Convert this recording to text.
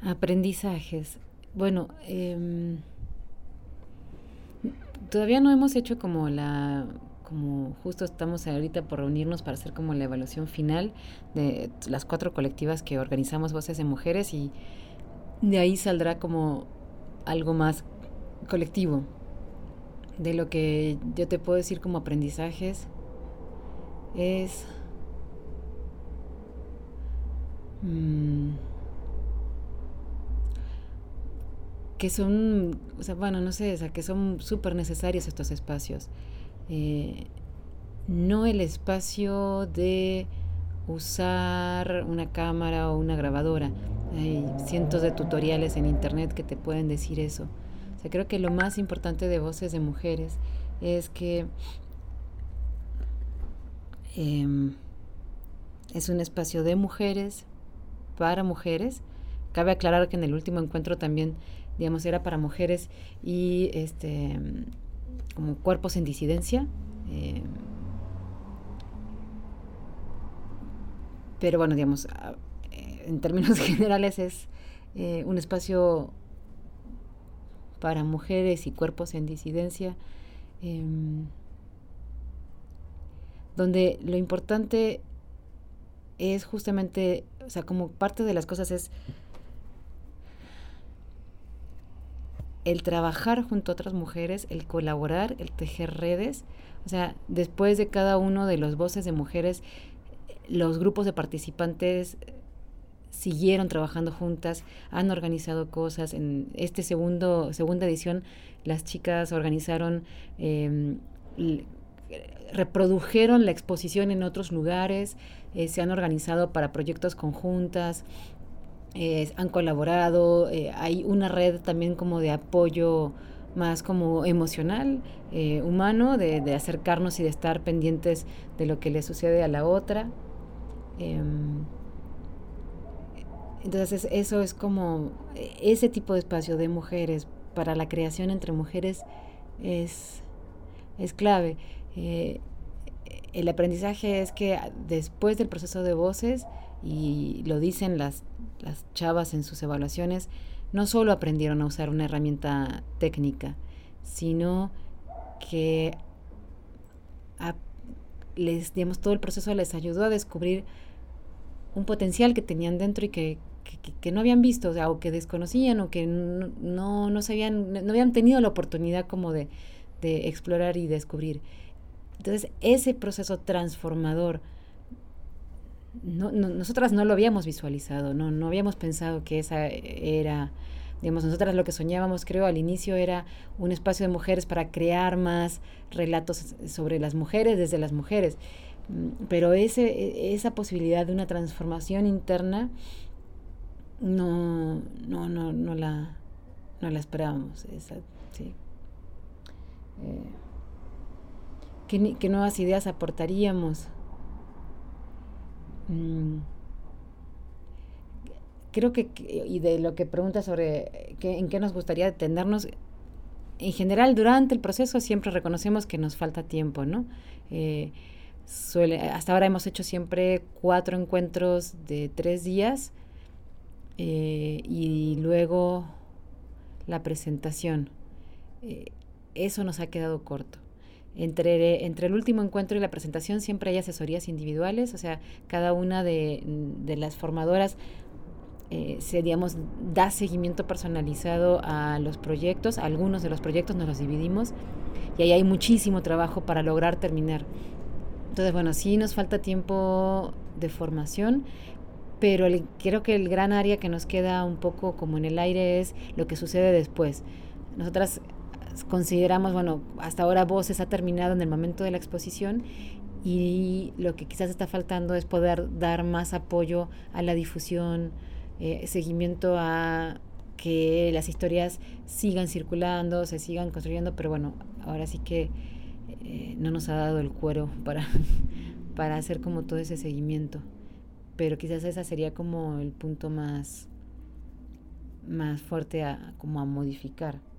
Aprendizajes. Bueno, todavía no hemos hecho como justo estamos ahorita por reunirnos para hacer como la evaluación final de las 4 colectivas que organizamos Voces de Mujeres y de ahí saldrá como algo más colectivo. De lo que yo te puedo decir como aprendizajes es mmm, que son, o sea, bueno, no sé, o sea, que son súper necesarios estos espacios. Eh, no el espacio de usar una cámara o una grabadora. Hay cientos de tutoriales en internet que te pueden decir eso. O sea, creo que lo más importante de Voces de Mujeres es que eh, es un espacio de mujeres, para mujeres. Cabe aclarar que en el último encuentro también, digamos, era para mujeres y como cuerpos en disidencia. Eh, pero bueno, digamos, en términos generales es un espacio para mujeres y cuerpos en disidencia, eh, donde lo importante es justamente, o sea, como parte de las cosas es el trabajar junto a otras mujeres, el colaborar, el tejer redes. O sea, después de cada uno de los Voces de Mujeres, los grupos de participantes siguieron trabajando juntas, han organizado cosas. En segunda edición, las chicas organizaron, reprodujeron la exposición en otros lugares, se han organizado para proyectos conjuntas, han colaborado, hay una red también como de apoyo más como emocional, humano, de acercarnos y de estar pendientes de lo que le sucede a la otra. Eh, entonces eso es como ese tipo de espacio de mujeres para la creación entre mujeres es, es clave. Eh, el aprendizaje es que después del proceso de voces, y lo dicen las chavas en sus evaluaciones, no solo aprendieron a usar una herramienta técnica, sino que a, digamos, todo el proceso les ayudó a descubrir un potencial que tenían dentro y que no habían visto, o sea, o que desconocían, o que no sabían, no habían tenido la oportunidad como de explorar y descubrir. Entonces, ese proceso transformador, nosotras no lo habíamos visualizado, no habíamos pensado que esa era, digamos, nosotras lo que soñábamos, creo, al inicio era un espacio de mujeres para crear más relatos sobre las mujeres, desde las mujeres. Pero esa posibilidad de una transformación interna no la esperábamos. Sí. Eh, ¿qué nuevas ideas aportaríamos? Mm, creo y de lo que preguntas sobre en qué nos gustaría detenernos, en general durante el proceso siempre reconocemos que nos falta tiempo, ¿no? Hasta ahora hemos hecho siempre 4 encuentros de 3 días, y luego la presentación. Eh, Eso nos ha quedado corto. Entre el último encuentro y la presentación siempre hay asesorías individuales, o sea, cada una de las formadoras digamos, da seguimiento personalizado a los proyectos. Algunos de los proyectos nos los dividimos y ahí hay muchísimo trabajo para lograr terminar. Entonces, bueno, sí nos falta tiempo de formación, pero creo que el gran área que nos queda un poco como en el aire es lo que sucede después. Nosotras consideramos, bueno, hasta ahora Voces ha terminado en el momento de la exposición y lo que quizás está faltando es poder dar más apoyo a la difusión, seguimiento a que las historias sigan circulando, se sigan construyendo, pero bueno, ahora sí que no nos ha dado el cuero para hacer como todo ese seguimiento. Pero quizás esa sería como el punto más fuerte como a modificar.